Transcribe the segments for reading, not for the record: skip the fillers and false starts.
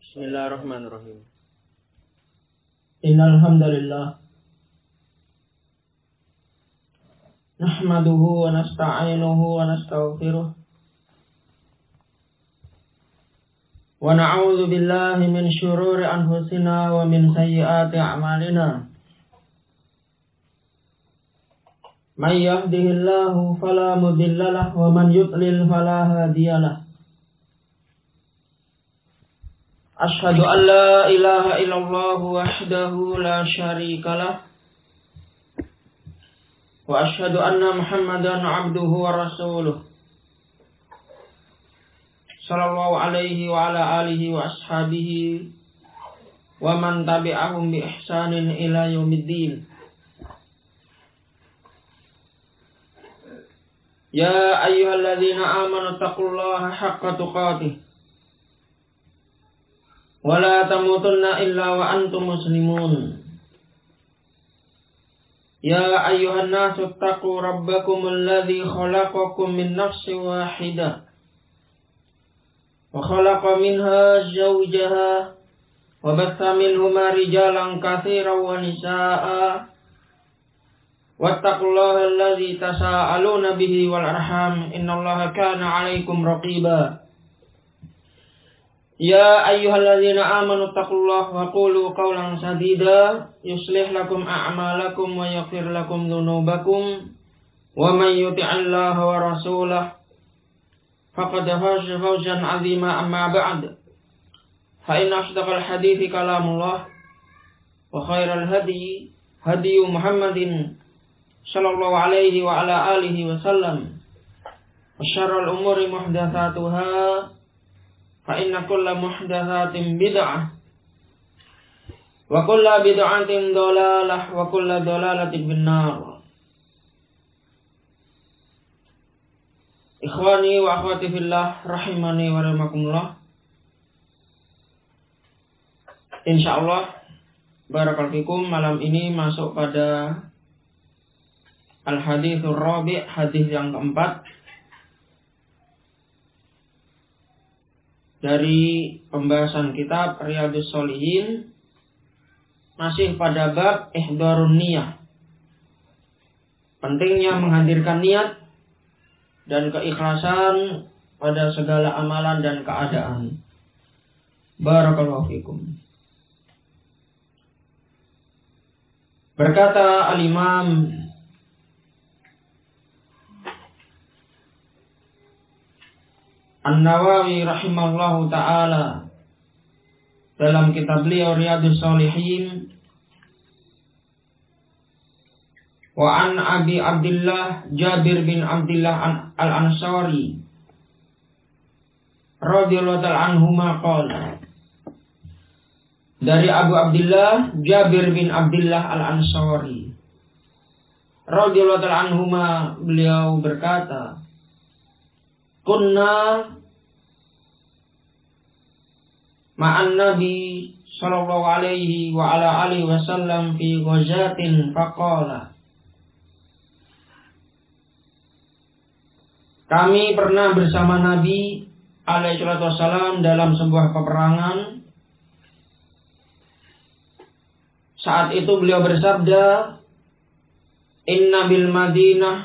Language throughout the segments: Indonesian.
Bismillahirrahmanirrahim. Innal hamdalillah nahmaduhu wa nasta'inuhu wa nastaghfiruh wa na'udzu billahi min syururi anfusina wa min sayyiati a'malina. May yahdihillahu fala mudilla lahu wa man yudlil fala hadiyalah. Ashhadu an la ilaha illallah wahdahu la syarikalah wa ashhadu anna Muhammadan abduhu wa rasuluh sallallahu alaihi wa ala alihi wa ashabihi wa man tabi'ahum bi ihsanin ila yaumiddin. Ya ayyuhalladzina amanu taqullaha haqqa tuqatih wa la tamutunna illa wa antum muslimun. Ya ayyuhan nasu taqu rabbakumul ladzi khalaqakum min nafsin wahidah wa khalaqa minha zawjaha wa batha minhuma rijalan katsiran wa nisaa'a wattaqullaha alladzi tasaaluna bihi wal arham innallaha kana 'alaikum raqiba. Ya ayyuhalladzina amanu taqullaha wa qulu qawlan sadida yuslih lakum a'malakum wa yaghfir lakum dzunubakum wa may yuti'illaha wa rasulahu faqad faza fawzan 'azima amma ba'd. Fa inna asdaqal hadithi kalamullah wa khairal hadi hadi Muhammadin sallallahu alaihi wa ala alihi wa sallam wa syarrul umuri muhdatsatuha fa inna kulla muhdatsatin bid'ah wa kulla bid'atin dhalalah wa kulla dhalalatin finnar. Ikhwani wa akhwati fillah rahimani wa rahimakumullah. Insyaallah barakallahu fikum, malam ini masuk pada al-haditsur rabi', hadis yang keempat dari pembahasan kitab Riyadhus Shalihin, masih pada bab ihdharun niyah, pentingnya menghadirkan niat dan keikhlasan pada segala amalan dan keadaan. Barakallahu fikum. Berkata al-Imam An-Nawawi rahimahullahu ta'ala dalam kitab beliau Riyadhus Shalihin, wa an Abi Abdullah Jabir bin Abdullah al-Ansari radhiyallahu ta'ala anhuma qala, dari Abu Abdullah Jabir bin Abdullah al-Ansari radhiyallahu ta'ala anhuma, beliau berkata, kunna ma'an Nabi sallallahu alaihi wa ala alihi wasallam fi ghazatin faqala, kami pernah bersama Nabi alaihi salatu wasallam dalam sebuah peperangan. Saat itu beliau bersabda, inna bil Madinah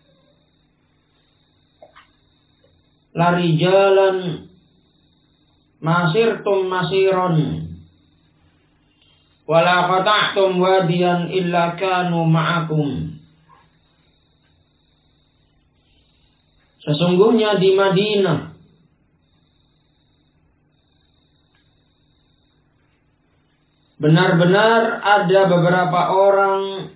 larijalan masirtum masiron wala qata'tum wadiyan illa kanu ma'akum. Sesungguhnya di Madinah benar-benar ada beberapa orang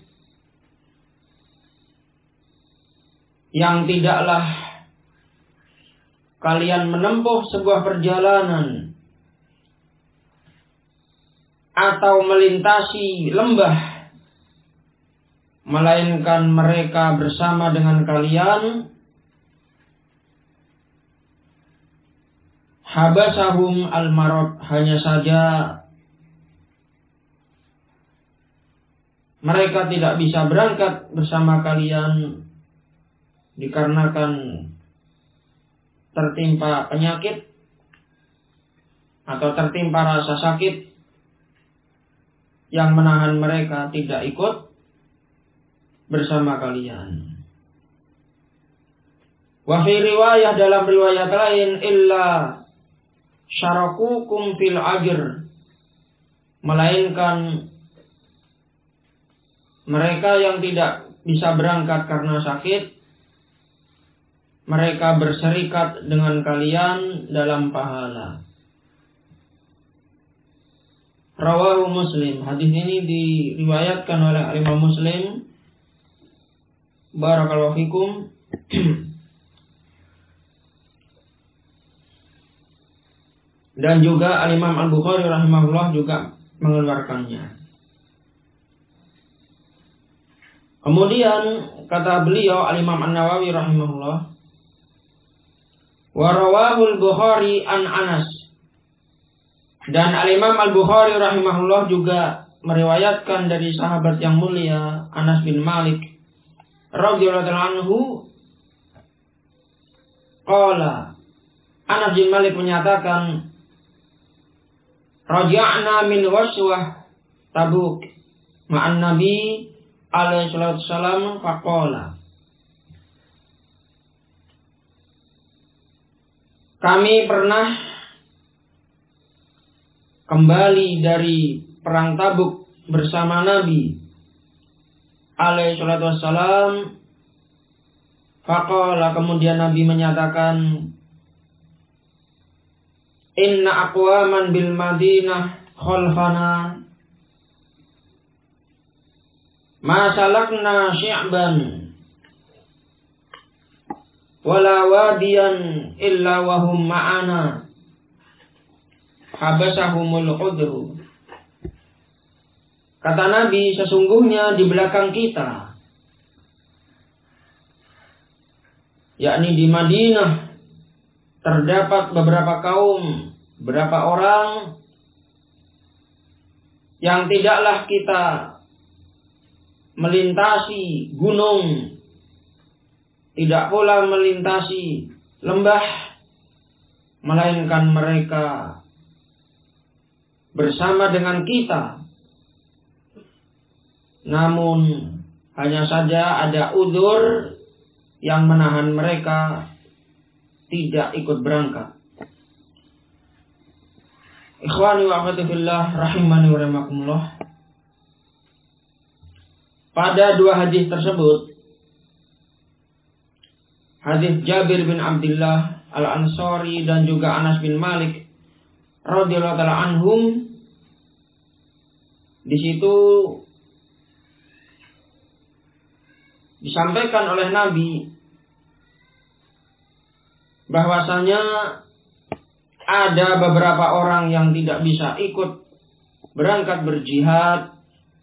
yang tidaklah kalian menempuh sebuah perjalanan atau melintasi lembah, melainkan mereka bersama dengan kalian habasahum al-marad, hanya saja mereka tidak bisa berangkat bersama kalian dikarenakan tertimpa penyakit atau tertimpa rasa sakit yang menahan mereka tidak ikut bersama kalian. Wa fi riwayah, dalam riwayat lain, illa syarakukum fil ajr, melainkan mereka yang tidak bisa berangkat karena sakit, mereka berserikat dengan kalian dalam pahala. Rawahu Muslim. Hadis ini diriwayatkan oleh Imam Muslim. Barakallahu fikum. Dan juga Al-Imam Al-Bukhari rahimahullah juga mengeluarkannya. Kemudian kata beliau Al-Imam An-Nawawi rahimahullah, wa rawahul Bukhari an Anas, dan Al-Imam Al-Bukhari rahimahullah juga meriwayatkan dari sahabat yang mulia Anas bin Malik radhiyallahu anhu, qala, Anas bin Malik menyatakan, raja'na min waswah Tabuk ma'an Nabi alaihi salatu wassalam faqala, kami pernah kembali dari perang Tabuk bersama Nabi alaihi salatu wassalam. Faqala, kemudian Nabi menyatakan, inna aqwaman bil Madinah khalfana ma salakna syi'ban wala wadiyan illa wahum ma'ana habasahumul udru. Kata Nabi, sesungguhnya di belakang kita, yakni di Madinah, terdapat beberapa kaum, beberapa orang yang tidaklah kita melintasi gunung, tidak pula melintasi lembah, melainkan mereka bersama dengan kita. Namun hanya saja ada udzur yang menahan mereka tidak ikut berangkat. Ikhwani wa akhwati fillah rahimani wa rahimakumullah. Pada dua hadis tersebut, hadis Jabir bin Abdullah Al-Ansari dan juga Anas bin Malik radhiyallahu ta'ala anhum, di situ disampaikan oleh Nabi bahwasanya ada beberapa orang yang tidak bisa ikut berangkat berjihad,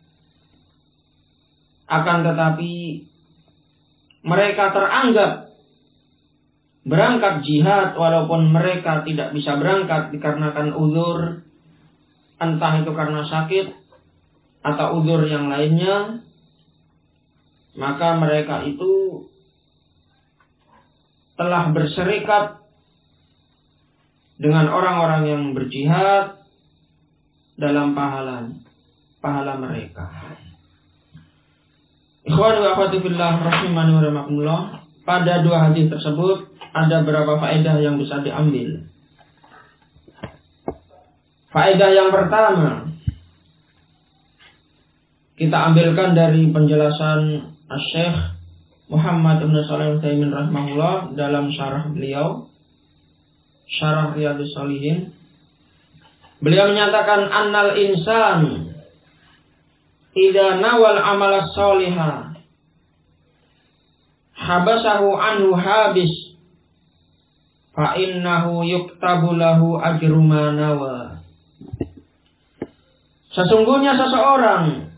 akan tetapi mereka teranggap berangkat jihad walaupun mereka tidak bisa berangkat dikarenakan uzur, entah itu karena sakit atau uzur yang lainnya. Maka mereka itu telah berserikat dengan orang-orang yang berjihad dalam pahala mereka. Ikhwan wa akhwati fillah rahimani wa rahimakumullah. Pada dua hadis tersebut ada beberapa faedah yang bisa diambil. Faedah yang pertama, kita ambilkan dari penjelasan Syekh Muhammad Ibn Shalih Al-Utsaimin rahimahullah dalam syarah beliau, Syarah Riyadhus Shalihin. Beliau menyatakan, annal insan idza nawal amala sholiha habasahu anhu habis fa innahu yuktabu lahu ajru ma nawa. Sesungguhnya seseorang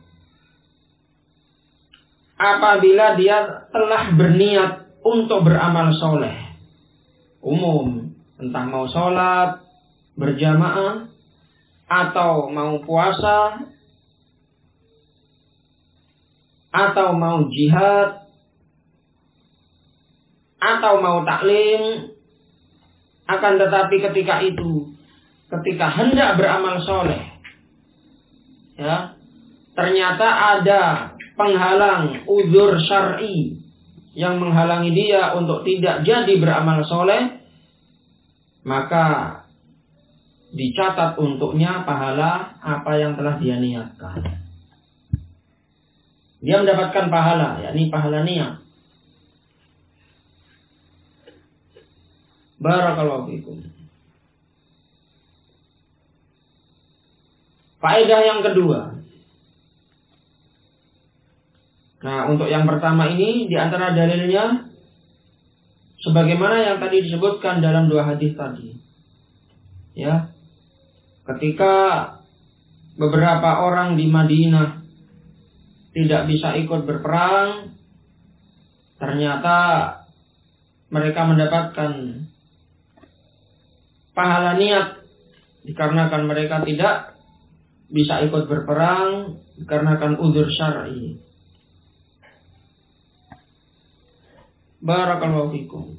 apabila dia telah berniat untuk beramal soleh umum, entah mau sholat berjamaah atau mau puasa atau mau jihad atau mau taklim, akan tetapi ketika itu ketika hendak beramal soleh, ya, ternyata ada penghalang uzur syar'i yang menghalangi dia untuk tidak jadi beramal soleh, maka dicatat untuknya pahala apa yang telah dia niatkan. Dia mendapatkan pahala, yakni pahala niat. Barakallahu fikum. Faedah yang kedua. Nah, untuk yang pertama ini di antara dalilnya sebagaimana yang tadi disebutkan dalam dua hadis tadi. Ya. Ketika beberapa orang di Madinah tidak bisa ikut berperang, ternyata mereka mendapatkan pahala niat dikarenakan mereka tidak bisa ikut berperang dikarenakan uzur syar'i. Barakallahu fikum.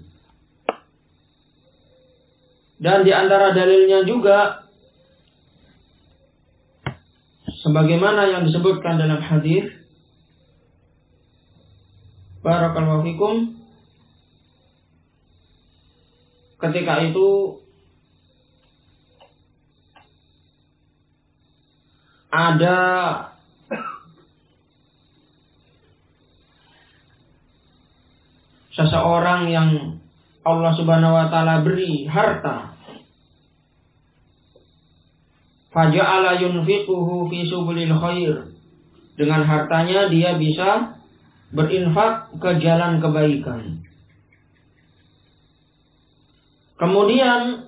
Dan di antara dalilnya juga sebagaimana yang disebutkan dalam hadis, barakallahu fikum, ketika itu ada seseorang yang Allah Subhanahu wa taala beri harta, faja'ala yunfiquhu fi subulil khair. Dengan hartanya dia bisa berinfak ke jalan kebaikan. Kemudian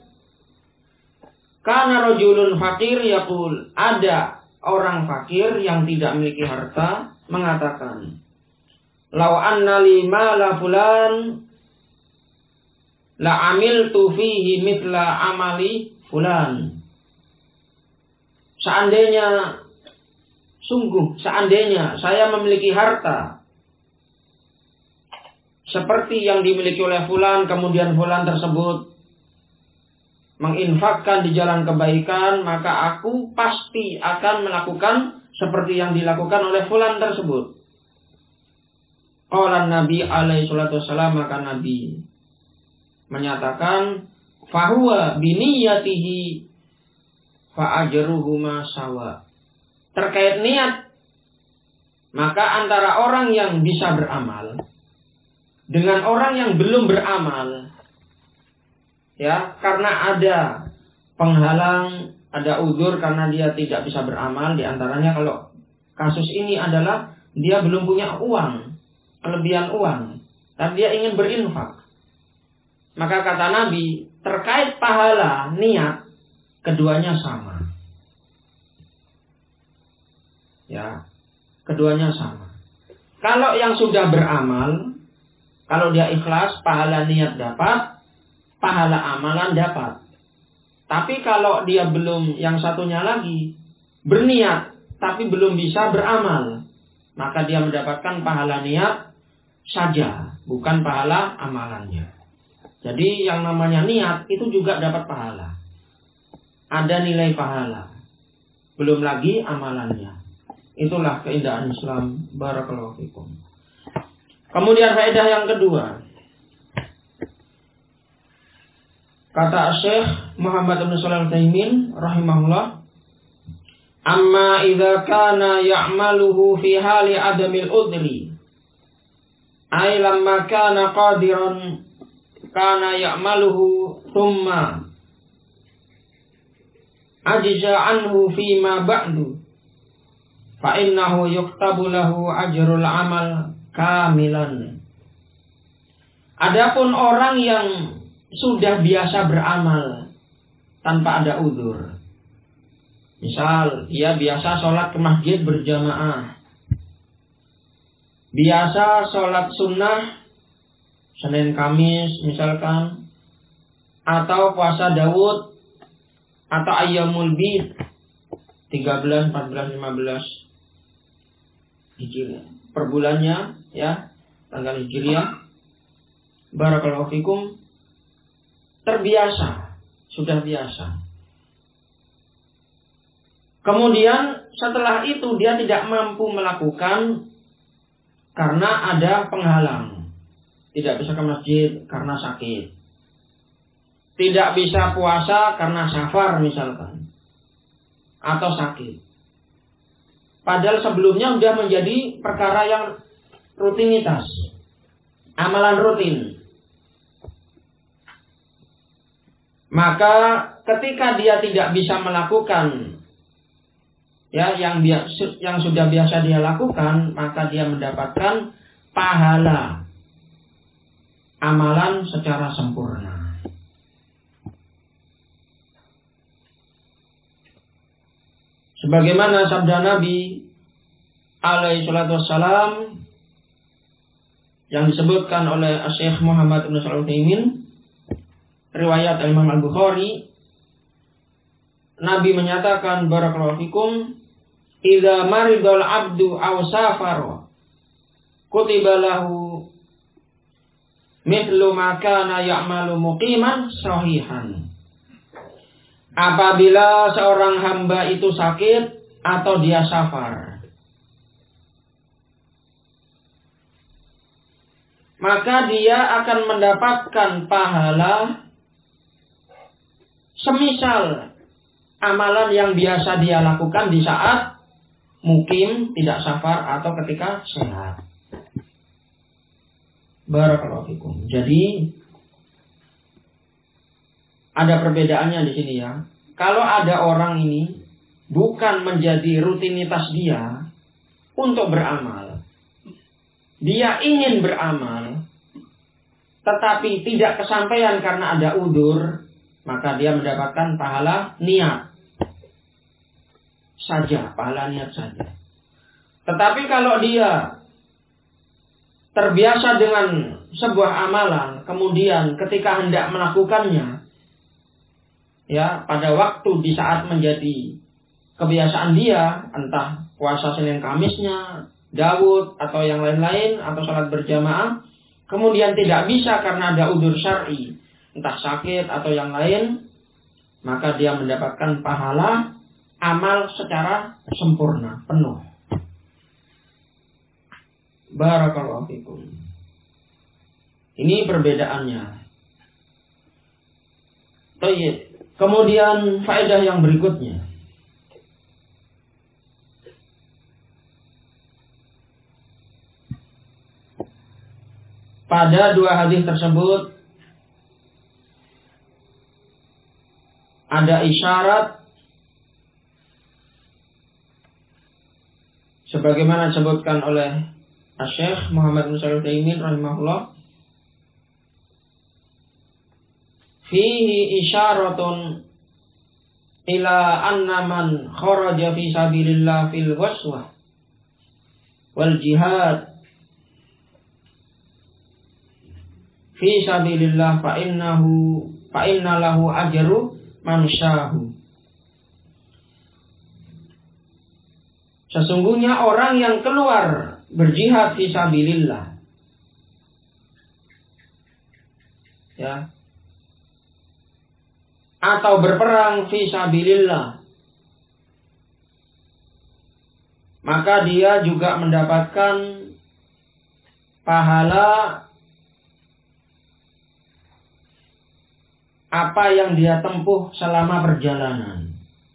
kana rajulun fakir yaqul, ada orang fakir yang tidak memiliki harta mengatakan, "Lau anna li mala fulan la amiltu fihi mithla amali fulan." Seandainya saya memiliki harta seperti yang dimiliki oleh fulan, kemudian fulan tersebut menginfakkan di jalan kebaikan, maka aku pasti akan melakukan seperti yang dilakukan oleh fulan tersebut. Qala Nabi alaihi salatu wassalam, maka Nabi menyatakan, fahuwa biniyatihi fa ajruhuma sawa. Terkait niat, maka antara orang yang bisa beramal dengan orang yang belum beramal, ya, karena ada penghalang, ada uzur karena dia tidak bisa beramal. Di antaranya kalau kasus ini adalah dia belum punya uang, kelebihan uang, dan dia ingin berinfak. Maka kata Nabi, terkait pahala niat, keduanya sama. Ya, keduanya sama. Kalau yang sudah beramal, kalau dia ikhlas, pahala niat dapat, pahala amalan dapat. Tapi kalau dia belum, yang satunya lagi, berniat, tapi belum bisa beramal, maka dia mendapatkan pahala niat saja, bukan pahala amalannya. Jadi yang namanya niat itu juga dapat pahala. Ada nilai pahala. Belum lagi amalannya. Itulah keindahan Islam. Barakallahu fikum. Kemudian faedah yang kedua. Kata Syekh Muhammad bin Shalih Al-Utsaimin rahimahullah, amma idza kana ya'maluhu fi hali adamil udri, ay lamma kana qadiran kana ya'maluhu thumma ajza anhu fi ma ba'du fa innahu yuktabu lahu ajrul amal kamilan. Adapun orang yang sudah biasa beramal tanpa ada uzur, misal dia biasa sholat ke masjid berjamaah, biasa sholat sunnah Senin Kamis misalkan, atau puasa Daud, atau Ayyamul Bid 13, 14, 15 Hijriah per bulannya, ya, tanggal Hijriah. Barakallahu fikum. Terbiasa, sudah biasa. Kemudian setelah itu dia tidak mampu melakukan karena ada penghalang. Tidak bisa ke masjid karena sakit. Tidak bisa puasa karena safar misalkan. Atau sakit. Padahal sebelumnya sudah menjadi perkara yang rutinitas. Amalan rutin. Maka ketika dia tidak bisa melakukan yang sudah biasa dia lakukan, maka dia mendapatkan pahala amalan secara sempurna. Sebagaimana sabda Nabi alaihi salatu wassalam yang disebutkan oleh Syekh Muhammad bin Shalih Al-Utsaimin, riwayat Imam Al-Bukhari, Nabi menyatakan, barakallahu fikum, idza maridal abdu aw safara kutiba lahu mithlu ma kana ya'malu muqiman sahihan. Apabila seorang hamba itu sakit atau dia safar, maka dia akan mendapatkan pahala semisal amalan yang biasa dia lakukan di saat mukim, tidak safar, atau ketika sehat. Barakallahu fikum. Jadi ada perbedaannya di sini ya. Kalau ada orang ini bukan menjadi rutinitas dia untuk beramal. Dia ingin beramal, tetapi tidak kesampaian karena ada udzur, maka dia mendapatkan pahala niat saja, pahala niat saja. Tetapi kalau dia terbiasa dengan sebuah amalan, kemudian ketika hendak melakukannya, ya pada waktu di saat menjadi kebiasaan dia, entah puasa Senin Kamisnya, Daud atau yang lain-lain, atau salat berjamaah, kemudian tidak bisa karena ada udzur syar'i, entah sakit atau yang lain, maka dia mendapatkan pahala amal secara sempurna, penuh. Barakallahu fikum. Ini perbedaannya. Baik. Kemudian faedah yang berikutnya. Pada dua hadis tersebut ada isyarat sebagaimana disebutkan oleh Syekh Muhammad bin Shalih Al-Utsaimin rahimahullah, fihi isyaratun ila anna man kharaja fi sabilillah fil ghuswah wal jihad fi sabilillah fa inna lahu ajru man syahu. Sesungguhnya orang yang keluar berjihad fi sabilillah, ya, atau berperang fi sabilillah, maka dia juga mendapatkan pahala apa yang dia tempuh selama perjalanan.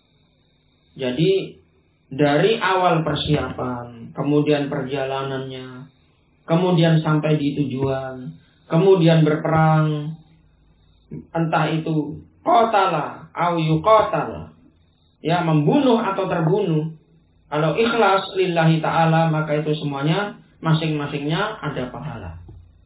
Jadi dari awal persiapan, kemudian perjalanannya, kemudian sampai di tujuan, kemudian berperang, entah itu qatala au yuqatal, ya, membunuh atau terbunuh. Kalau ikhlas lillahi ta'ala, maka itu semuanya masing-masingnya ada pahala.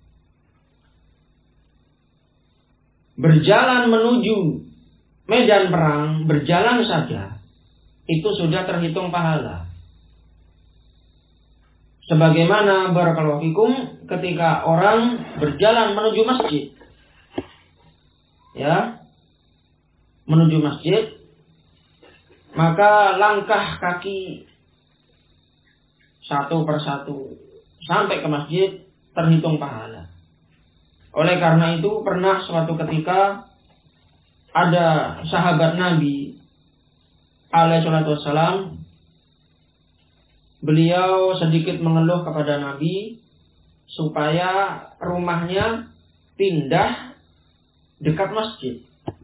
Berjalan menuju medan perang, berjalan saja, itu sudah terhitung pahala. Sebagaimana barakallahu fikum ketika orang berjalan menuju masjid, ya, menuju masjid, maka langkah kaki satu persatu sampai ke masjid terhitung pahala. Oleh karena itu pernah suatu ketika ada sahabat Nabi alaihi wasallam, beliau sedikit mengeluh kepada Nabi supaya rumahnya pindah dekat masjid.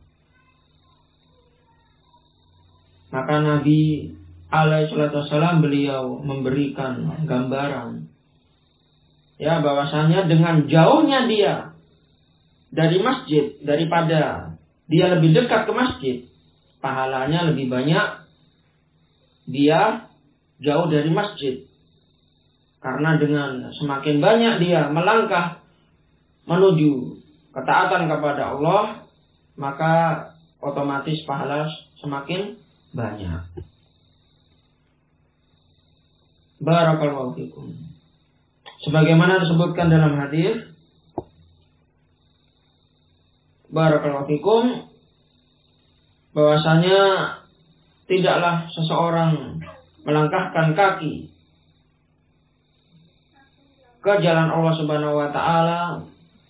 Maka Nabi alaihi wasallam beliau memberikan gambaran, ya, bahwasanya dengan jauhnya dia dari masjid, daripada dia lebih dekat ke masjid, pahalanya lebih banyak dia jauh dari masjid. Karena dengan semakin banyak dia melangkah menuju ketaatan kepada Allah, maka otomatis pahala semakin banyak. Barakallahu fikum. Sebagaimana disebutkan dalam hadis, barakallahu fikum, bahwasanya tidaklah seseorang melangkahkan kaki ke jalan Allah Subhanahu wa taala,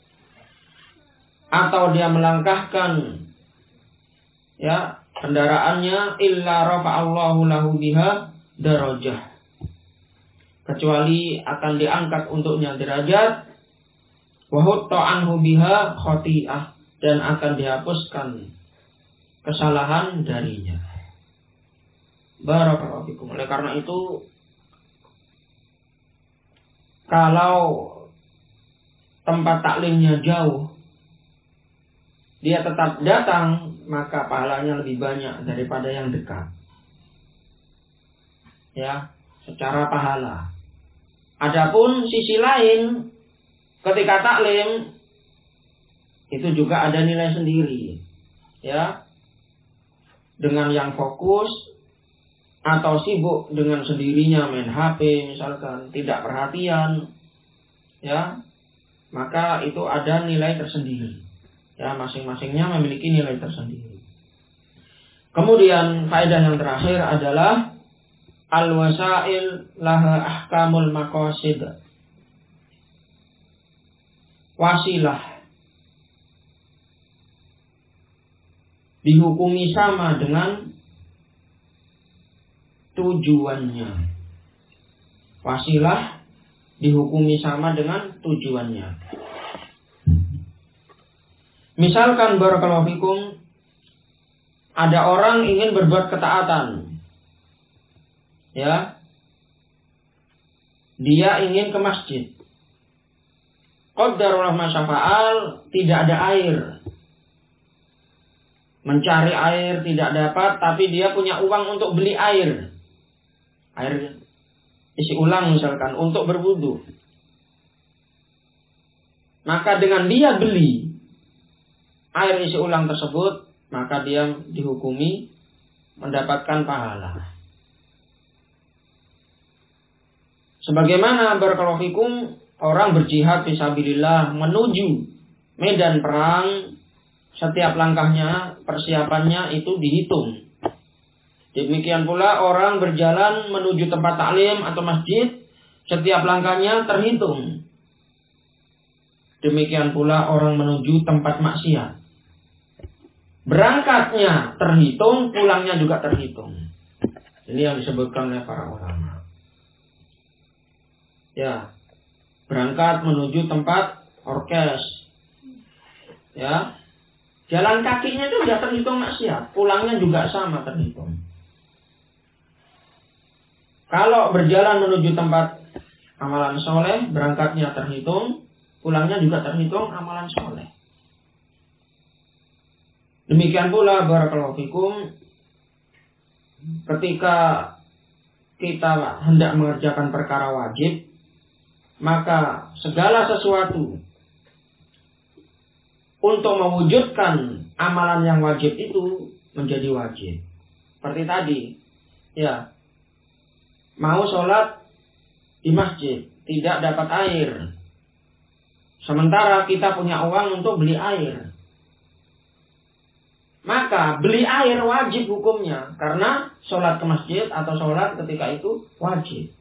atau dia melangkahkan, ya, kendaraannya, illa rafa'allahu lahu biha darajah, kecuali akan diangkat untuknya derajat, wa hutta anhu biha khati'ah, dan akan dihapuskan kesalahan darinya. Barakallahu fikum. Oleh karena itu, kalau tempat taklimnya jauh, dia tetap datang, maka pahalanya lebih banyak daripada yang dekat. Ya, secara pahala. Adapun sisi lain, ketika taklim itu juga ada nilai sendiri. Ya, dengan yang fokus atau sibuk dengan sendirinya main HP misalkan, tidak perhatian, ya, maka itu ada nilai tersendiri. Ya, masing-masingnya memiliki nilai tersendiri. Kemudian faedah yang terakhir adalah al-wasail laha ahkamul maqasid. Wasilah dihukumi sama dengan tujuannya. Wasilah dihukumi sama dengan tujuannya. Misalkan barakallahu fikum, ada orang ingin berbuat ketaatan. Ya. Dia ingin ke masjid. Qaddarullah masyafa'al, tidak ada air. Mencari air tidak dapat, tapi dia punya uang untuk beli air. Air isi ulang misalkan, untuk berwudu. Maka dengan dia beli air isi ulang tersebut, maka dia dihukumi mendapatkan pahala. Sebagaimana barakallahu fikum, orang berjihad fisabilillah menuju medan perang, setiap langkahnya, persiapannya itu dihitung. Demikian pula orang berjalan menuju tempat taklim atau masjid, setiap langkahnya terhitung. Demikian pula orang menuju tempat maksiat. Berangkatnya terhitung, pulangnya juga terhitung. Ini yang disebutkan oleh para ulama. Ya, berangkat menuju tempat orkes. Ya, jalan kakinya itu sudah terhitung maksiat, pulangnya juga sama terhitung. Kalau berjalan menuju tempat amalan soleh, berangkatnya terhitung, pulangnya juga terhitung amalan soleh. Demikian pula barakallahu fikum, ketika kita hendak mengerjakan perkara wajib, maka segala sesuatu untuk mewujudkan amalan yang wajib itu menjadi wajib. Seperti tadi, ya, mau sholat di masjid, tidak dapat air, sementara kita punya uang untuk beli air, maka beli air wajib hukumnya, karena sholat ke masjid atau sholat ketika itu wajib.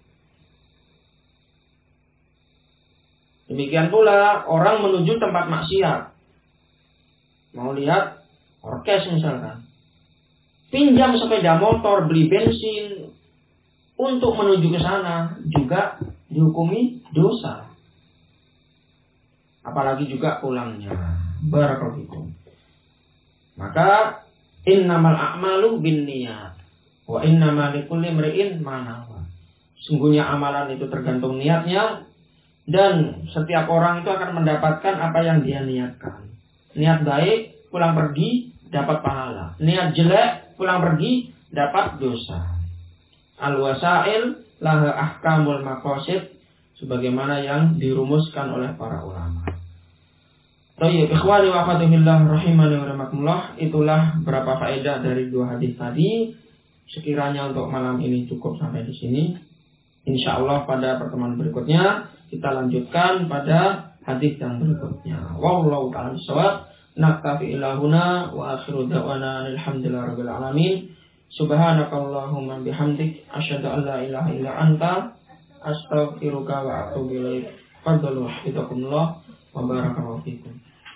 Demikian pula orang menuju tempat maksiat, mau lihat orkes misalkan, pinjam sepeda motor, beli bensin untuk menuju ke sana juga dihukumi dosa. Apalagi juga pulangnya. Barakallahu. Maka innamal a'malu binniyat wa innamal likulli imri'in ma nawa. Sungguhnya amalan itu tergantung niatnya, dan setiap orang itu akan mendapatkan apa yang dia niatkan. Niat baik, pulang pergi dapat pahala. Niat jelek, pulang pergi dapat dosa. Al-wasail laha ahkamul maqasid, sebagaimana yang dirumuskan oleh para ulama. Baik, ikhwani wa akhwati fillah rahimani wa rahimakumullah, itulah beberapa faedah dari dua hadis tadi. Sekiranya untuk malam ini cukup sampai di sini. Insyaallah pada pertemuan berikutnya kita lanjutkan pada hadis yang berikutnya. Wallahu ta'ala bishawab. Naktafi ilahuna wa akhiru da'wana alhamdulillahi rabbil alamin. Subhanakallahumma bihamdik asyhadu an la ilaha illa anta astaghfiruka wa atubu ilaik. Fadlu hafizakumullah wa barakallahu fikum.